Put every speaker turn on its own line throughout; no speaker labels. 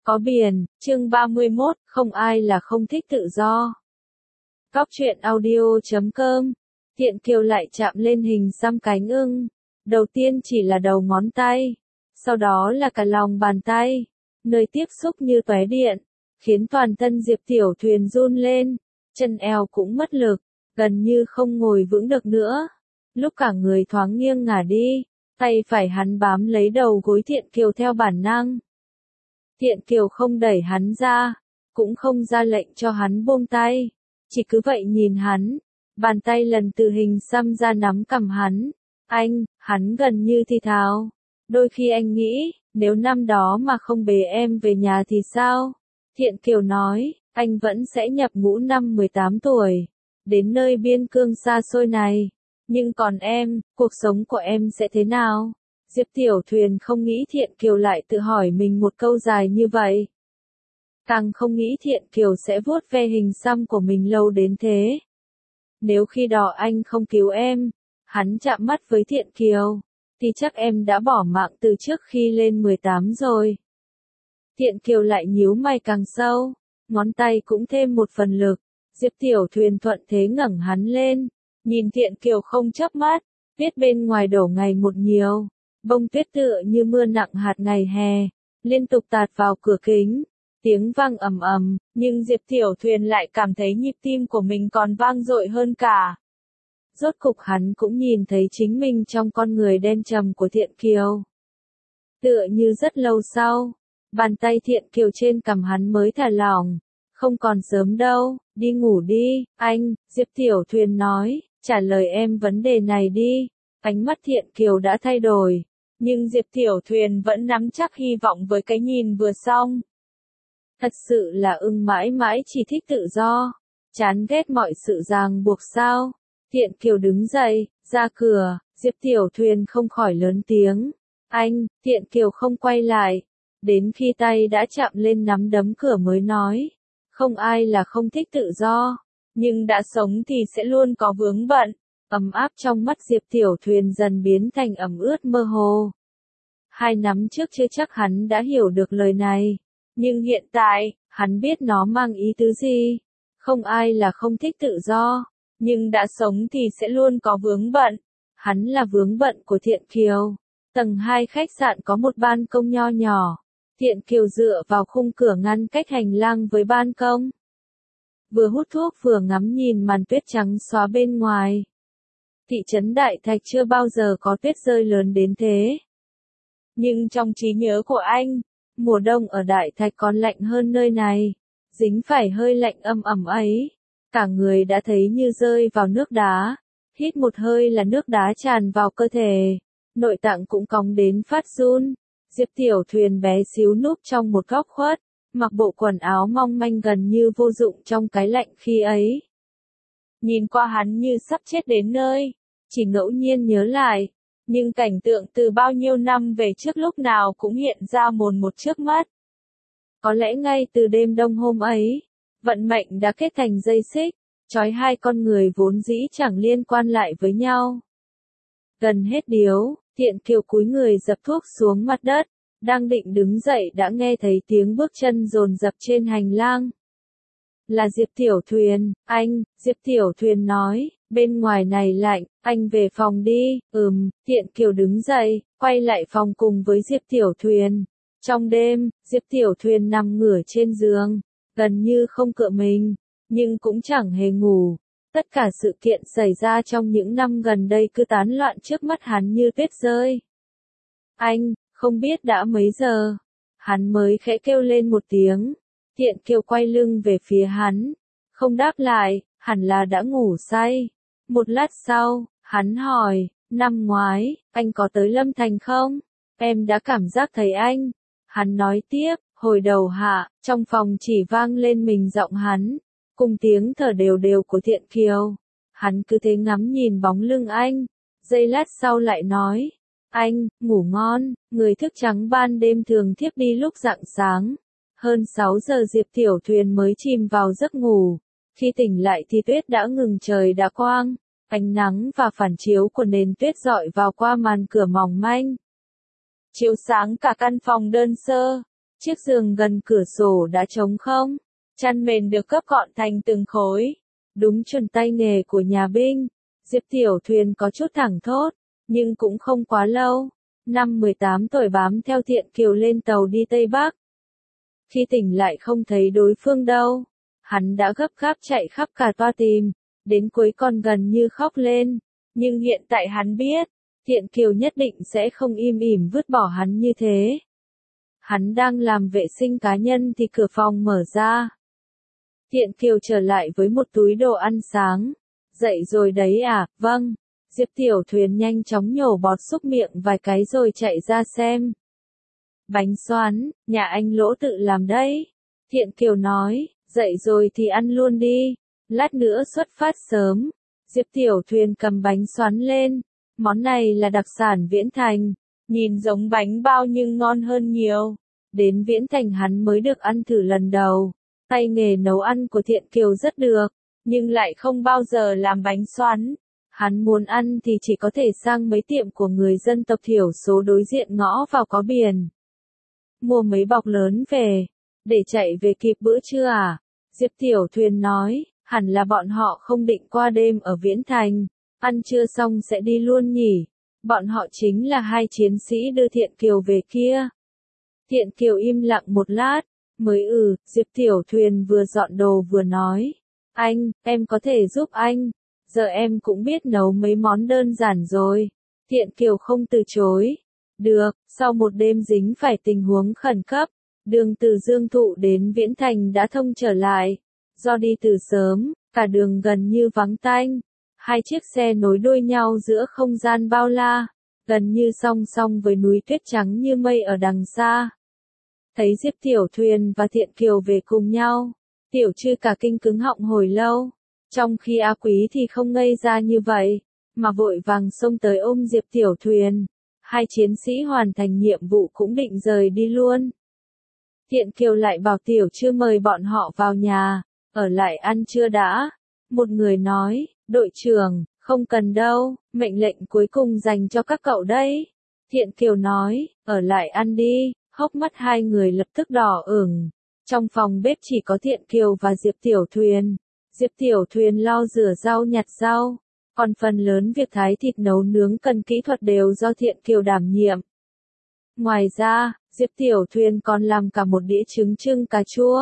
Có biển, chương 31, không ai là không thích tự do. Góc truyện audio.com. Thiện Kiều lại chạm lên hình xăm cánh ưng. Đầu tiên chỉ là đầu ngón tay, sau đó là cả lòng bàn tay, nơi tiếp xúc như tóe điện, khiến toàn thân Diệp Tiểu Thuyền run lên, chân eo cũng mất lực, gần như không ngồi vững được nữa. Lúc cả người thoáng nghiêng ngả đi, tay phải hắn bám lấy đầu gối Thiện Kiều theo bản năng. Thiện Kiều không đẩy hắn ra, cũng không ra lệnh cho hắn buông tay, chỉ cứ vậy nhìn hắn, bàn tay lần từ hình xăm ra nắm cằm hắn. Hắn gần như thì thào. Đôi khi anh nghĩ, nếu năm đó mà không bế em về nhà thì sao? Thiện Kiều nói, anh vẫn sẽ nhập ngũ năm 18 tuổi, đến nơi biên cương xa xôi này. Nhưng còn em, cuộc sống của em sẽ thế nào? Diệp Tiểu Thuyền không nghĩ Thiện Kiều lại tự hỏi mình một câu dài như vậy. Càng không nghĩ Thiện Kiều sẽ vuốt ve hình xăm của mình lâu đến thế. Nếu khi đó anh không cứu em, hắn chạm mắt với Thiện Kiều, thì chắc em đã bỏ mạng từ trước khi lên 18 rồi. Thiện Kiều lại nhíu mày càng sâu, ngón tay cũng thêm một phần lực. Diệp Tiểu Thuyền thuận thế ngẩng hắn lên, nhìn Thiện Kiều không chớp mắt, biết bên ngoài đổ ngày một nhiều, bông tuyết tựa như mưa nặng hạt ngày hè, liên tục tạt vào cửa kính, tiếng vang ầm ầm, nhưng Diệp Tiểu Thuyền lại cảm thấy nhịp tim của mình còn vang dội hơn cả. Rốt cục hắn cũng nhìn thấy chính mình trong con người đen trầm của Thiện Kiều. Tựa như rất lâu sau, bàn tay Thiện Kiều trên cằm hắn mới thả lỏng. Không còn sớm đâu, đi ngủ đi, anh, Diệp Tiểu Thuyền nói, trả lời em vấn đề này đi. Ánh mắt Thiện Kiều đã thay đổi, nhưng Diệp Tiểu Thuyền vẫn nắm chắc hy vọng với cái nhìn vừa xong. Thật sự là ưng mãi mãi chỉ thích tự do, chán ghét mọi sự ràng buộc sao? Thiện Kiều đứng dậy, ra cửa, Diệp Tiểu Thuyền không khỏi lớn tiếng. Thiện Kiều không quay lại, đến khi tay đã chạm lên nắm đấm cửa mới nói. Không ai là không thích tự do, nhưng đã sống thì sẽ luôn có vướng bận. Ấm áp trong mắt Diệp Tiểu Thuyền dần biến thành ẩm ướt mơ hồ. 2 năm trước chưa chắc hắn đã hiểu được lời này, nhưng hiện tại, hắn biết nó mang ý tứ gì. Không ai là không thích tự do, nhưng đã sống thì sẽ luôn có vướng bận. Hắn là vướng bận của Thiện Kiều. Tầng 2 khách sạn có một ban công nho nhỏ. Thiện Kiều dựa vào khung cửa ngăn cách hành lang với ban công. Vừa hút thuốc vừa ngắm nhìn màn tuyết trắng xóa bên ngoài. Thị trấn Đại Thạch chưa bao giờ có tuyết rơi lớn đến thế. Nhưng trong trí nhớ của anh, mùa đông ở Đại Thạch còn lạnh hơn nơi này. Dính phải hơi lạnh âm ẩm ấy, cả người đã thấy như rơi vào nước đá. Hít một hơi là nước đá tràn vào cơ thể, nội tạng cũng cong đến phát run. Diệp Tiểu Thuyền bé xíu núp trong một góc khuất, mặc bộ quần áo mong manh gần như vô dụng trong cái lạnh khi ấy. Nhìn qua hắn như sắp chết đến nơi, chỉ ngẫu nhiên nhớ lại, nhưng cảnh tượng từ bao nhiêu năm về trước lúc nào cũng hiện ra mồn một trước mắt. Có lẽ ngay từ đêm đông hôm ấy, vận mệnh đã kết thành dây xích, trói hai con người vốn dĩ chẳng liên quan lại với nhau. Gần hết điếu, Thiện Kiều cúi người dập thuốc xuống mặt đất, đang định đứng dậy đã nghe thấy tiếng bước chân dồn dập trên hành lang. Là Diệp Tiểu Thuyền, Diệp Tiểu Thuyền nói, bên ngoài này lạnh, anh về phòng đi. Thiện Kiều đứng dậy, quay lại phòng cùng với Diệp Tiểu Thuyền. Trong đêm, Diệp Tiểu Thuyền nằm ngửa trên giường, gần như không cựa mình, nhưng cũng chẳng hề ngủ. Tất cả sự kiện xảy ra trong những năm gần đây cứ tán loạn trước mắt hắn như tuyết rơi. Không biết đã mấy giờ, hắn mới khẽ kêu lên một tiếng. Thiện Kiều quay lưng về phía hắn, không đáp lại, hẳn là đã ngủ say. Một lát sau, hắn hỏi, năm ngoái, anh có tới Lâm Thành không? Em đã cảm giác thấy anh. Hắn nói tiếp, hồi đầu hạ, trong phòng chỉ vang lên mình giọng hắn, cùng tiếng thở đều đều của Thiện Kiều. Hắn cứ thế ngắm nhìn bóng lưng anh, giây lát sau lại nói, ngủ ngon. Người thức trắng ban đêm thường thiếp đi lúc rạng sáng. Hơn 6 giờ Diệp Tiểu Thuyền mới chìm vào giấc ngủ. Khi tỉnh lại thì tuyết đã ngừng, trời đã quang. Ánh nắng và phản chiếu của nền tuyết rọi vào qua màn cửa mỏng manh, chiếu sáng cả căn phòng đơn sơ. Chiếc giường gần cửa sổ đã trống không, chăn mền được gấp gọn thành từng khối. Đúng chuẩn tay nghề của nhà binh, Diệp Tiểu Thuyền có chút thẳng thốt, nhưng cũng không quá lâu. Năm 18 tuổi bám theo Thiện Kiều lên tàu đi Tây Bắc. Khi tỉnh lại không thấy đối phương đâu, hắn đã gấp gáp chạy khắp cả toa tìm, đến cuối còn gần như khóc lên. Nhưng hiện tại hắn biết, Thiện Kiều nhất định sẽ không im ỉm vứt bỏ hắn như thế. Hắn đang làm vệ sinh cá nhân thì cửa phòng mở ra. Thiện Kiều trở lại với một túi đồ ăn sáng. Dậy rồi đấy à, vâng. Diệp Tiểu Thuyền nhanh chóng nhổ bọt xúc miệng vài cái rồi chạy ra xem. Bánh xoắn, nhà anh Lỗ tự làm đấy. Thiện Kiều nói, dậy rồi thì ăn luôn đi. Lát nữa xuất phát sớm. Diệp Tiểu Thuyền cầm bánh xoắn lên. Món này là đặc sản Viễn Thành. Nhìn giống bánh bao nhưng ngon hơn nhiều. Đến Viễn Thành hắn mới được ăn thử lần đầu. Tay nghề nấu ăn của Thiện Kiều rất được, nhưng lại không bao giờ làm bánh xoắn. Hắn muốn ăn thì chỉ có thể sang mấy tiệm của người dân tộc thiểu số đối diện ngõ vào có biển. Mua mấy bọc lớn về, để chạy về kịp bữa trưa à? Diệp Tiểu Thuyền nói, hẳn là bọn họ không định qua đêm ở Viễn Thành, ăn trưa xong sẽ đi luôn nhỉ. Bọn họ chính là hai chiến sĩ đưa Thiện Kiều về kia. Thiện Kiều im lặng một lát, mới Diệp Tiểu Thuyền vừa dọn đồ vừa nói. Anh, em có thể giúp anh. Giờ em cũng biết nấu mấy món đơn giản rồi. Thiện Kiều không từ chối. Được, sau một đêm dính phải tình huống khẩn cấp, đường từ Dương Thụ đến Viễn Thành đã thông trở lại. Do đi từ sớm, cả đường gần như vắng tanh. Hai chiếc xe nối đuôi nhau giữa không gian bao la, gần như song song với núi tuyết trắng như mây ở đằng xa. Thấy Diệp Tiểu Thuyền và Thiện Kiều về cùng nhau, Tiểu Trư cả kinh cứng họng hồi lâu, trong khi A Quý thì không ngây ra như vậy, mà vội vàng xông tới ôm Diệp Tiểu Thuyền. Hai chiến sĩ hoàn thành nhiệm vụ cũng định rời đi luôn. Thiện Kiều lại bảo Tiểu Trư mời bọn họ vào nhà, ở lại ăn trưa đã. Một người nói, đội trưởng, không cần đâu, mệnh lệnh cuối cùng dành cho các cậu đấy. Thiện Kiều nói, ở lại ăn đi. Hốc mắt hai người lập tức đỏ ửng. Trong phòng bếp chỉ có Thiện Kiều và Diệp Tiểu Thuyền. Diệp Tiểu Thuyền lau rửa rau nhặt rau. Còn phần lớn việc thái thịt nấu nướng cần kỹ thuật đều do Thiện Kiều đảm nhiệm. Ngoài ra, Diệp Tiểu Thuyền còn làm cả một đĩa trứng trưng cà chua.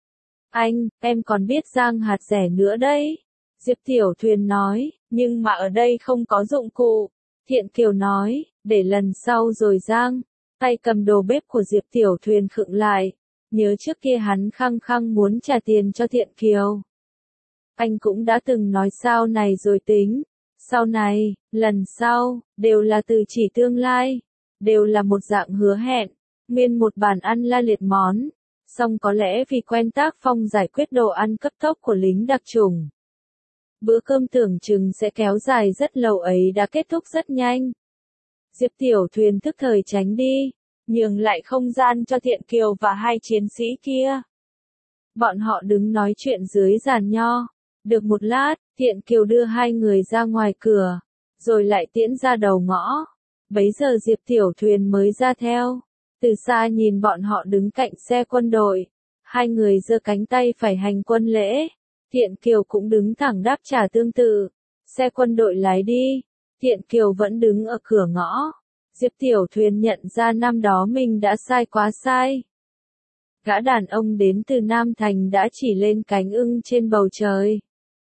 Anh, em còn biết rang hạt dẻ nữa đấy. Diệp Tiểu Thuyền nói, nhưng mà ở đây không có dụng cụ. Thiện Kiều nói, để lần sau rồi rang. Tay cầm đồ bếp của Diệp Tiểu Thuyền khựng lại, nhớ trước kia hắn khăng khăng muốn trả tiền cho Thiện Kiều. Anh cũng đã từng nói sau này rồi tính, sau này, lần sau, đều là từ chỉ tương lai, đều là một dạng hứa hẹn, nguyên một bàn ăn la liệt món, song có lẽ vì quen tác phong giải quyết đồ ăn cấp tốc của lính đặc chủng. Bữa cơm tưởng chừng sẽ kéo dài rất lâu ấy đã kết thúc rất nhanh. Diệp Tiểu Thuyền thức thời tránh đi, nhường lại không gian cho Thiện Kiều và hai chiến sĩ kia. Bọn họ đứng nói chuyện dưới giàn nho. Được một lát, Thiện Kiều đưa hai người ra ngoài cửa, rồi lại tiễn ra đầu ngõ. Bấy giờ Diệp Tiểu Thuyền mới ra theo. Từ xa nhìn bọn họ đứng cạnh xe quân đội. Hai người giơ cánh tay phải hành quân lễ. Thiện Kiều cũng đứng thẳng đáp trả tương tự. Xe quân đội lái đi. Thiện Kiều vẫn đứng ở cửa ngõ. Diệp Tiểu Thuyền nhận ra năm đó mình đã sai quá sai. Gã đàn ông đến từ Nam Thành đã chỉ lên cánh ưng trên bầu trời.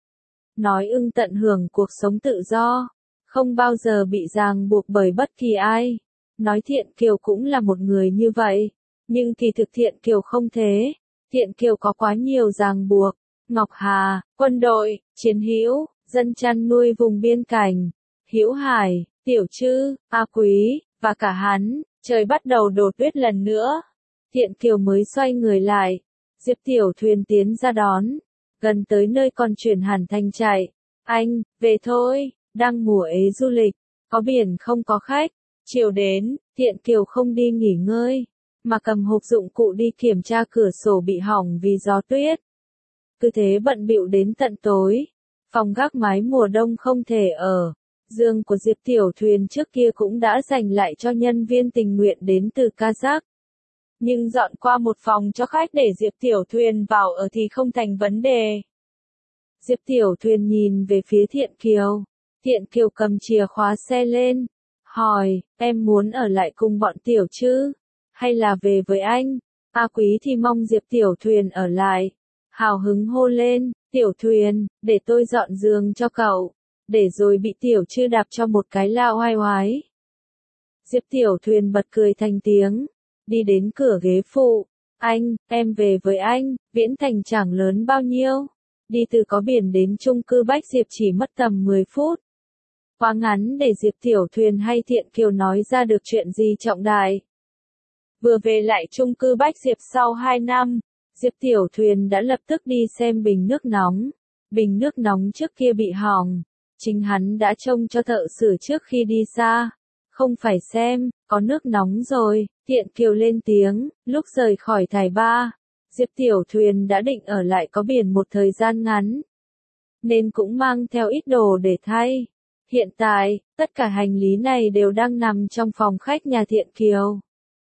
Nói ưng tận hưởng cuộc sống tự do, không bao giờ bị ràng buộc bởi bất kỳ ai. Nói Thiện Kiều cũng là một người như vậy, nhưng kỳ thực Thiện Kiều không thế. Thiện Kiều có quá nhiều ràng buộc. Ngọc Hà, quân đội, chiến hữu, dân chăn nuôi vùng biên cảnh, Hữu Hải, Tiểu Trư, A Quý, và cả hắn. Trời bắt đầu đổ tuyết lần nữa. Thiện Kiều mới xoay người lại. Diệp Tiểu Thuyền tiến ra đón. Gần tới nơi còn chuyển hẳn thành chạy. Anh, về thôi, đang mùa ế du lịch, có biển không có khách. Chiều đến, Thiện Kiều không đi nghỉ ngơi, mà cầm hộp dụng cụ đi kiểm tra cửa sổ bị hỏng vì gió tuyết. Cứ thế bận bịu đến tận tối. Phòng gác mái mùa đông không thể ở. Giường của Diệp Tiểu Thuyền trước kia cũng đã dành lại cho nhân viên tình nguyện đến từ Kazakh. nhưng dọn qua một phòng cho khách để Diệp Tiểu Thuyền vào ở thì không thành vấn đề. Diệp Tiểu Thuyền nhìn về phía Thiện Kiều. Thiện Kiều cầm chìa khóa xe lên, hỏi, em muốn ở lại cùng bọn Tiểu chứ? Hay là về với anh? A Quý thì mong Diệp Tiểu Thuyền ở lại. Hào hứng hô lên, Tiểu Thuyền, để tôi dọn giường cho cậu. Để rồi bị Tiểu Chư đạp cho một cái lao oai oái. Diệp Tiểu Thuyền bật cười thành tiếng. Đi đến cửa ghế phụ. Anh, em về với anh, Viễn Thành chẳng lớn bao nhiêu. Đi từ có biển đến chung cư Bách Diệp chỉ mất tầm 10 phút. Quá ngắn để Diệp Tiểu Thuyền hay Thiện Kiều nói ra được chuyện gì trọng đại. Vừa về lại chung cư Bách Diệp sau 2 năm, Diệp Tiểu Thuyền đã lập tức đi xem bình nước nóng. Bình nước nóng trước kia bị hỏng. Chính hắn đã trông cho thợ sửa trước khi đi xa. Không phải xem, có nước nóng rồi, Thiện Kiều lên tiếng, lúc rời khỏi Thải Ba. Diệp Tiểu Thuyền đã định ở lại có biển một thời gian ngắn. Nên cũng mang theo ít đồ để thay. Hiện tại, tất cả hành lý này đều đang nằm trong phòng khách nhà Thiện Kiều.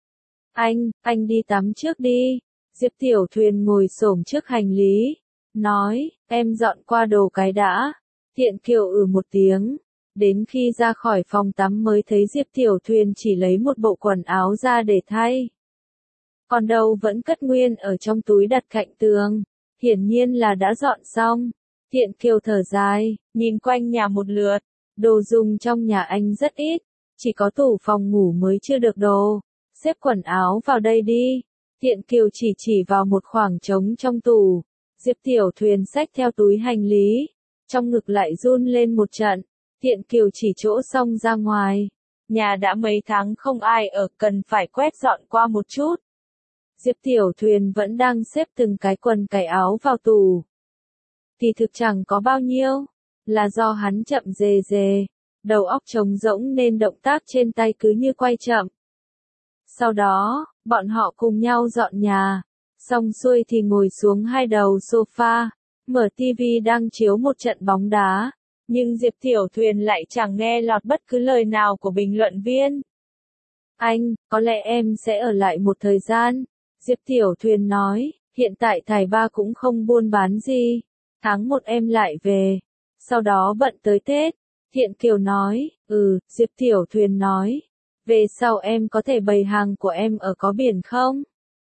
Anh đi tắm trước đi. Diệp Tiểu Thuyền ngồi xổm trước hành lý. Nói, em dọn qua đồ cái đã. Thiện Kiều một tiếng. Đến khi ra khỏi phòng tắm mới thấy Diệp Tiểu Thuyền chỉ lấy một bộ quần áo ra để thay. Còn đâu vẫn cất nguyên ở trong túi đặt cạnh tường. Hiển nhiên là đã dọn xong. Thiện Kiều thở dài, nhìn quanh nhà một lượt. Đồ dùng trong nhà anh rất ít. Chỉ có tủ phòng ngủ mới chưa được đồ. Xếp quần áo vào đây đi. Thiện Kiều chỉ vào một khoảng trống trong tủ. Diệp Tiểu Thuyền xách theo túi hành lý. Trong ngực lại run lên một trận. Thiện Kiều chỉ chỗ xong ra ngoài. Nhà đã mấy tháng không ai ở, cần phải quét dọn qua một chút. Diệp Tiểu Thuyền vẫn đang xếp từng cái quần cái áo vào tủ. Thì thực chẳng có bao nhiêu. Là do hắn chậm dề, đầu óc trống rỗng nên động tác trên tay cứ như quay chậm. Sau đó, bọn họ cùng nhau dọn nhà. Xong xuôi thì ngồi xuống hai đầu sofa. Mở tivi đang chiếu một trận bóng đá. Nhưng Diệp Tiểu Thuyền lại chẳng nghe lọt bất cứ lời nào của bình luận viên. Anh, có lẽ em sẽ ở lại một thời gian. Diệp Tiểu Thuyền nói, hiện tại Thải Ba cũng không buôn bán gì. Tháng 1 em lại về. Sau đó bận tới Tết. Thiện Kiều nói, Diệp Tiểu Thuyền nói. Về sau em có thể bày hàng của em ở có biển không?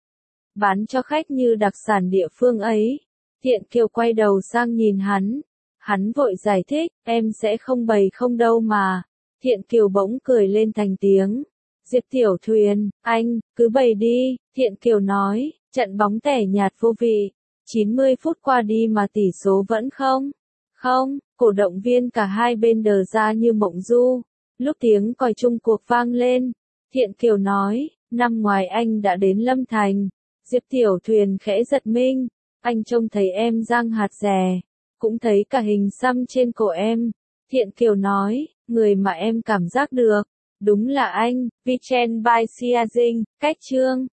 Bán cho khách như đặc sản địa phương ấy. Thiện Kiều quay đầu sang nhìn hắn. Hắn vội giải thích, em sẽ không bày không đâu mà. Thiện Kiều bỗng cười lên thành tiếng. Diệp Tiểu Thuyền, anh, cứ bày đi. Thiện Kiều nói, trận bóng tẻ nhạt vô vị. 90 phút qua đi mà tỷ số vẫn không. Không, cổ động viên cả hai bên đờ ra như mộng du. Lúc tiếng còi chung cuộc vang lên. Thiện Kiều nói, năm ngoài anh đã đến Lâm Thành. Diệp Tiểu Thuyền khẽ giật mình. Anh trông thấy em giang hạt rẻ. Cũng thấy cả hình xăm trên cổ em. Thiện Kiều nói, người mà em cảm giác được. Đúng là anh, Vichen by Sia Dinh, cách chương.